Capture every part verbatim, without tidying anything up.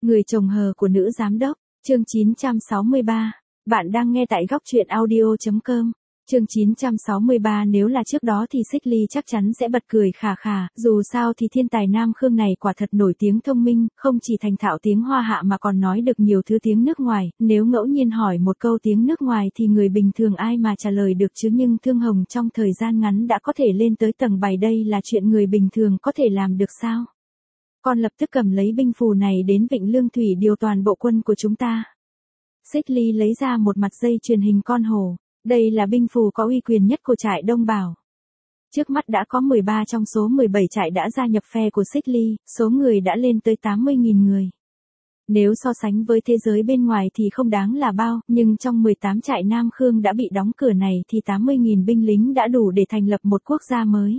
Người chồng hờ của nữ giám đốc, chương chín trăm sáu mươi ba. Bạn đang nghe tại góc truyện audio chấm com. Chương chín trăm sáu mươi ba. Nếu là trước đó thì Xích Ly chắc chắn sẽ bật cười khà khà, dù sao thì thiên tài Nam Khương này quả thật nổi tiếng thông minh, không chỉ thành thạo tiếng Hoa Hạ mà còn nói được nhiều thứ tiếng nước ngoài, nếu ngẫu nhiên hỏi một câu tiếng nước ngoài thì người bình thường ai mà trả lời được chứ, nhưng Thương Hồng trong thời gian ngắn đã có thể lên tới tầng bảy, đây là chuyện người bình thường có thể làm được sao? Con lập tức cầm lấy binh phù này đến Vịnh Lương Thủy điều toàn bộ quân của chúng ta. Xích Ly lấy ra một mặt dây truyền hình con hổ. Đây là binh phù có uy quyền nhất của trại Đông Bảo. Trước mắt đã có mười ba trong số mười bảy trại đã gia nhập phe của Xích Ly, số người đã lên tới tám mươi nghìn người. Nếu so sánh với thế giới bên ngoài thì không đáng là bao, nhưng trong mười tám trại Nam Khương đã bị đóng cửa này thì tám mươi nghìn binh lính đã đủ để thành lập một quốc gia mới.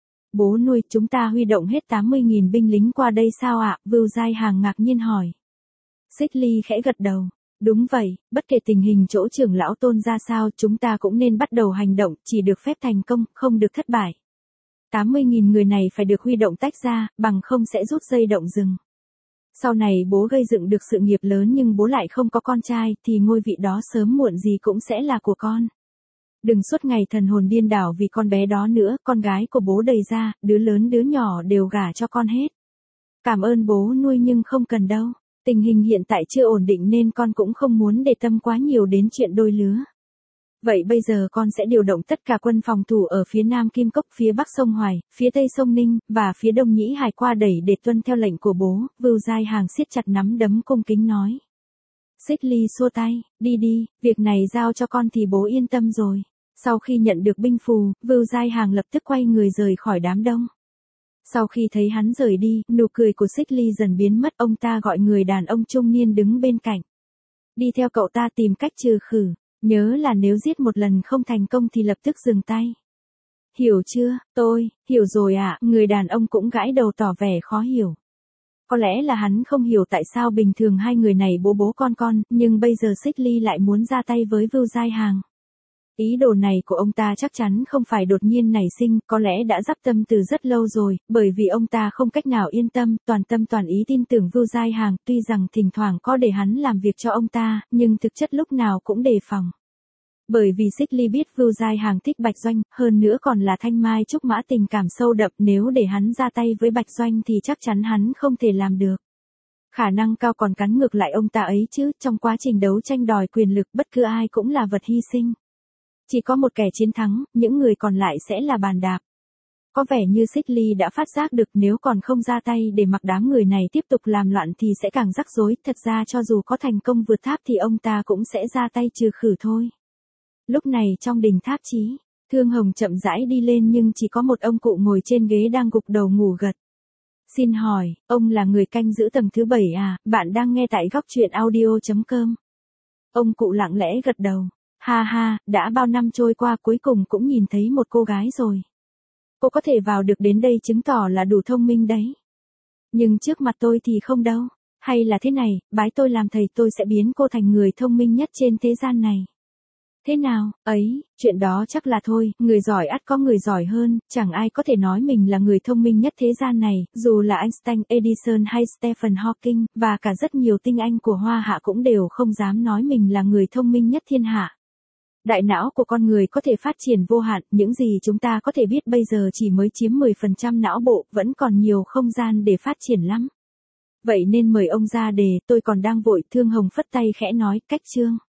Bố nuôi, chúng ta huy động hết tám mươi nghìn binh lính qua đây sao ạ? Vưu Giai Hàng ngạc nhiên hỏi. Xích Ly khẽ gật đầu. Đúng vậy, bất kể tình hình chỗ trưởng lão Tôn ra sao, chúng ta cũng nên bắt đầu hành động, chỉ được phép thành công, không được thất bại. tám mươi nghìn người này phải được huy động tách ra, bằng không sẽ rút dây động rừng. Sau này bố gây dựng được sự nghiệp lớn nhưng bố lại không có con trai, thì ngôi vị đó sớm muộn gì cũng sẽ là của con. Đừng suốt ngày thần hồn điên đảo vì con bé đó nữa, con gái của bố đầy ra, đứa lớn đứa nhỏ đều gả cho con hết. Cảm ơn bố nuôi nhưng không cần đâu. Tình hình hiện tại chưa ổn định nên con cũng không muốn để tâm quá nhiều đến chuyện đôi lứa. Vậy bây giờ con sẽ điều động tất cả quân phòng thủ ở phía nam Kim Cốc, phía bắc sông Hoài, phía tây sông Ninh, và phía đông Nhĩ Hải qua đẩy để tuân theo lệnh của bố. Vưu Giai Hàng siết chặt nắm đấm cung kính nói. Xích Ly xua tay, đi đi, việc này giao cho con thì bố yên tâm rồi. Sau khi nhận được binh phù, Vưu Giai Hàng lập tức quay người rời khỏi đám đông. Sau khi thấy hắn rời đi, nụ cười của Xích Ly dần biến mất, ông ta gọi người đàn ông trung niên đứng bên cạnh. Đi theo cậu ta tìm cách trừ khử, nhớ là nếu giết một lần không thành công thì lập tức dừng tay. Hiểu chưa? Tôi, hiểu rồi ạ, người đàn ông cũng gãi đầu tỏ vẻ khó hiểu. Có lẽ là hắn không hiểu tại sao bình thường hai người này bố bố con con, nhưng bây giờ Xích Ly lại muốn ra tay với Vưu Giai Hàng. Ý đồ này của ông ta chắc chắn không phải đột nhiên nảy sinh, có lẽ đã dắp tâm từ rất lâu rồi, bởi vì ông ta không cách nào yên tâm, toàn tâm toàn ý tin tưởng Vưu Giai Hàng, tuy rằng thỉnh thoảng có để hắn làm việc cho ông ta, nhưng thực chất lúc nào cũng đề phòng. Bởi vì Xích Ly biết Vưu Giai Hàng thích Bạch Doanh, hơn nữa còn là thanh mai trúc mã tình cảm sâu đậm, nếu để hắn ra tay với Bạch Doanh thì chắc chắn hắn không thể làm được. Khả năng cao còn cắn ngược lại ông ta ấy chứ, trong quá trình đấu tranh đòi quyền lực bất cứ ai cũng là vật hy sinh. Chỉ có một kẻ chiến thắng, những người còn lại sẽ là bàn đạp. Có vẻ như Xích Ly đã phát giác được nếu còn không ra tay để mặc đám người này tiếp tục làm loạn thì sẽ càng rắc rối, thật ra cho dù có thành công vượt tháp thì ông ta cũng sẽ ra tay trừ khử thôi. Lúc này trong đình tháp chí, Thương Hồng chậm rãi đi lên nhưng chỉ có một ông cụ ngồi trên ghế đang gục đầu ngủ gật. Xin hỏi, ông là người canh giữ tầng thứ bảy à? Bạn đang nghe tại góc truyện audio chấm com. Ông cụ lặng lẽ gật đầu. Ha ha, đã bao năm trôi qua cuối cùng cũng nhìn thấy một cô gái rồi. Cô có thể vào được đến đây chứng tỏ là đủ thông minh đấy. Nhưng trước mặt tôi thì không đâu. Hay là thế này, bái tôi làm thầy tôi sẽ biến cô thành người thông minh nhất trên thế gian này. Thế nào, ấy, chuyện đó chắc là thôi, người giỏi ắt có người giỏi hơn, chẳng ai có thể nói mình là người thông minh nhất thế gian này, dù là Einstein, Edison hay Stephen Hawking, và cả rất nhiều tinh anh của Hoa Hạ cũng đều không dám nói mình là người thông minh nhất thiên hạ. Đại não của con người có thể phát triển vô hạn, những gì chúng ta có thể biết bây giờ chỉ mới chiếm mười phần trăm não bộ, vẫn còn nhiều không gian để phát triển lắm. Vậy nên mời ông ra đề, tôi còn đang vội. Thương Hồng phất tay khẽ nói, cách chương.